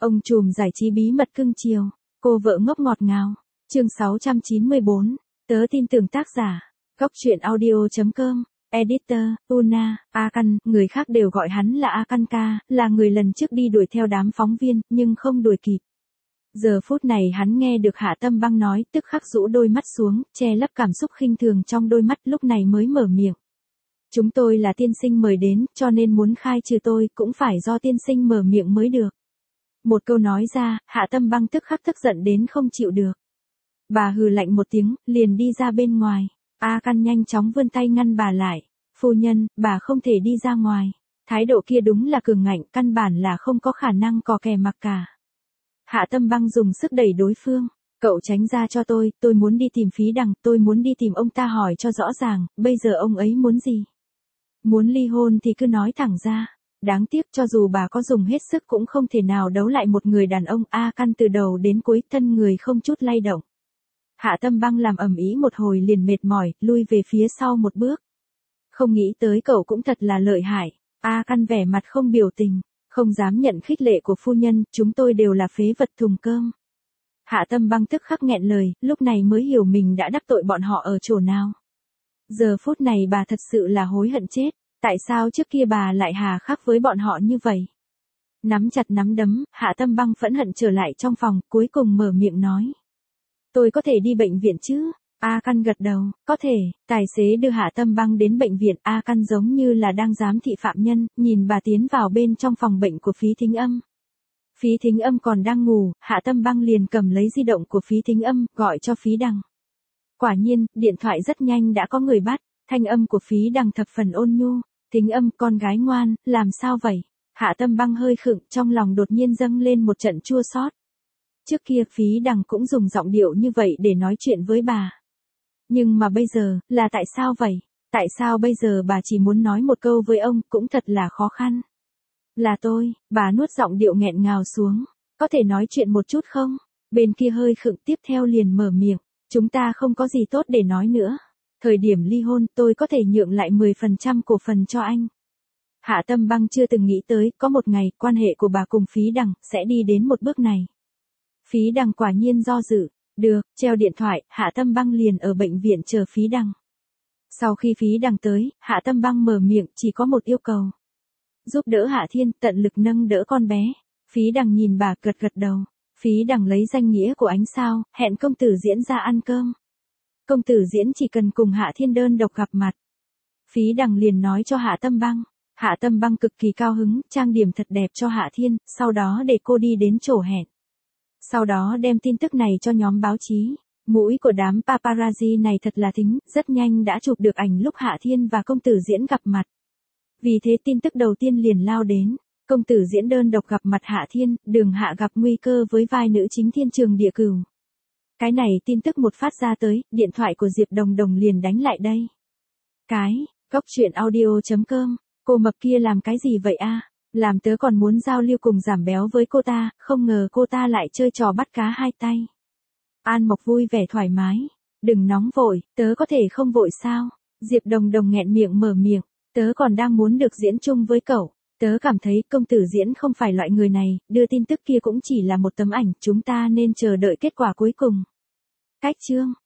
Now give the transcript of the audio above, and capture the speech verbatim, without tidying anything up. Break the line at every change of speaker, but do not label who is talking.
Ông trùm giải trí bí mật cưng chiều, cô vợ ngốc ngọt ngào. Chương sáu trăm chín mươi bốn. Tớ tin tưởng tác giả. Góc truyện audio chấm com. Editor, Una, Akan, người khác đều gọi hắn là Akanka, là người lần trước đi đuổi theo đám phóng viên, nhưng không đuổi kịp. Giờ phút này hắn nghe được Hạ Tâm Băng nói, tức khắc rũ đôi mắt xuống, che lấp cảm xúc khinh thường trong đôi mắt, lúc này mới mở miệng. Chúng tôi là tiên sinh mời đến, cho nên muốn khai trừ tôi, cũng phải do tiên sinh mở miệng mới được. Một câu nói ra, Hạ Tâm Băng tức khắc tức giận đến không chịu được. Bà hừ lạnh một tiếng, liền đi ra bên ngoài. A Căn nhanh chóng vươn tay ngăn bà lại. Phu nhân, bà không thể đi ra ngoài. Thái độ kia đúng là cường ngạnh, căn bản là không có khả năng cò kè mặc cả. Hạ Tâm Băng dùng sức đẩy đối phương. Cậu tránh ra cho tôi, tôi muốn đi tìm Phí Đằng, tôi muốn đi tìm ông ta hỏi cho rõ ràng, bây giờ ông ấy muốn gì? Muốn ly hôn thì cứ nói thẳng ra. Đáng tiếc cho dù bà có dùng hết sức cũng không thể nào đấu lại một người đàn ông. A Căn từ đầu đến cuối thân người không chút lay động. Hạ Tâm Băng làm ầm ĩ một hồi liền mệt mỏi, lui về phía sau một bước. Không nghĩ tới cậu cũng thật là lợi hại. A Căn vẻ mặt không biểu tình, không dám nhận khích lệ của phu nhân, chúng tôi đều là phế vật thùng cơm. Hạ Tâm Băng tức khắc nghẹn lời, lúc này mới hiểu mình đã đắc tội bọn họ ở chỗ nào. Giờ phút này bà thật sự là hối hận chết, tại sao trước kia bà lại hà khắc với bọn họ như vậy? Nắm chặt nắm đấm, Hạ Tâm Băng phẫn hận trở lại trong phòng, cuối cùng mở miệng nói. Tôi có thể đi bệnh viện chứ? A Căn gật đầu, có thể. Tài xế đưa Hạ Tâm Băng đến bệnh viện. A Căn giống như là đang giám thị phạm nhân, nhìn bà tiến vào bên trong phòng bệnh của Phí Thính Âm. Phí Thính Âm còn đang ngủ, Hạ Tâm Băng liền cầm lấy di động của Phí Thính Âm, gọi cho Phí Đằng. Quả nhiên, điện thoại rất nhanh đã có người bắt, thanh âm của Phí Đằng thập phần ôn nhu. Thính Âm, con gái ngoan, làm sao vậy? Hạ Tâm Băng hơi khựng, trong lòng đột nhiên dâng lên một trận chua xót. Trước kia Phí Đằng cũng dùng giọng điệu như vậy để nói chuyện với bà. Nhưng mà bây giờ, là tại sao vậy? Tại sao bây giờ bà chỉ muốn nói một câu với ông, cũng thật là khó khăn. Là tôi, bà nuốt giọng điệu nghẹn ngào xuống. Có thể nói chuyện một chút không? Bên kia hơi khựng, tiếp theo liền mở miệng. Chúng ta không có gì tốt để nói nữa. Thời điểm ly hôn, tôi có thể nhượng lại mười phần trăm cổ phần cho anh. Hạ Tâm Băng chưa từng nghĩ tới, có một ngày, quan hệ của bà cùng Phí Đằng, sẽ đi đến một bước này. Phí Đằng quả nhiên do dự. Được, treo điện thoại, Hạ Tâm Băng liền ở bệnh viện chờ Phí Đằng. Sau khi Phí Đằng tới, Hạ Tâm Băng mở miệng, chỉ có một yêu cầu. Giúp đỡ Hạ Thiên, tận lực nâng đỡ con bé. Phí Đằng nhìn bà gật gật đầu. Phí Đằng lấy danh nghĩa của ánh sao, hẹn công tử Diễn ra ăn cơm. Công tử Diễn chỉ cần cùng Hạ Thiên đơn độc gặp mặt. Phí Đằng liền nói cho Hạ Tâm Băng. Hạ Tâm Băng cực kỳ cao hứng, trang điểm thật đẹp cho Hạ Thiên, sau đó để cô đi đến chỗ hẹn. Sau đó đem tin tức này cho nhóm báo chí. Mũi của đám paparazzi này thật là thính, rất nhanh đã chụp được ảnh lúc Hạ Thiên và công tử Diễn gặp mặt. Vì thế tin tức đầu tiên liền lao đến. Công tử Diễn đơn độc gặp mặt Hạ Thiên, Đường Hạ gặp nguy cơ với vai nữ chính Thiên Trường Địa Cửu. Cái này tin tức một phát ra tới, điện thoại của Diệp Đồng Đồng liền đánh lại đây. Cái, góc truyện audio chấm com, cô mập kia làm cái gì vậy a? Làm tớ còn muốn giao lưu cùng giảm béo với cô ta, không ngờ cô ta lại chơi trò bắt cá hai tay. An Mộc vui vẻ thoải mái. Đừng nóng vội, tớ có thể không vội sao? Diệp Đồng Đồng nghẹn miệng mở miệng, tớ còn đang muốn được diễn chung với cậu. Tớ cảm thấy công tử Diễn không phải loại người này, đưa tin tức kia cũng chỉ là một tấm ảnh, chúng ta nên chờ đợi kết quả cuối cùng. Cách chương.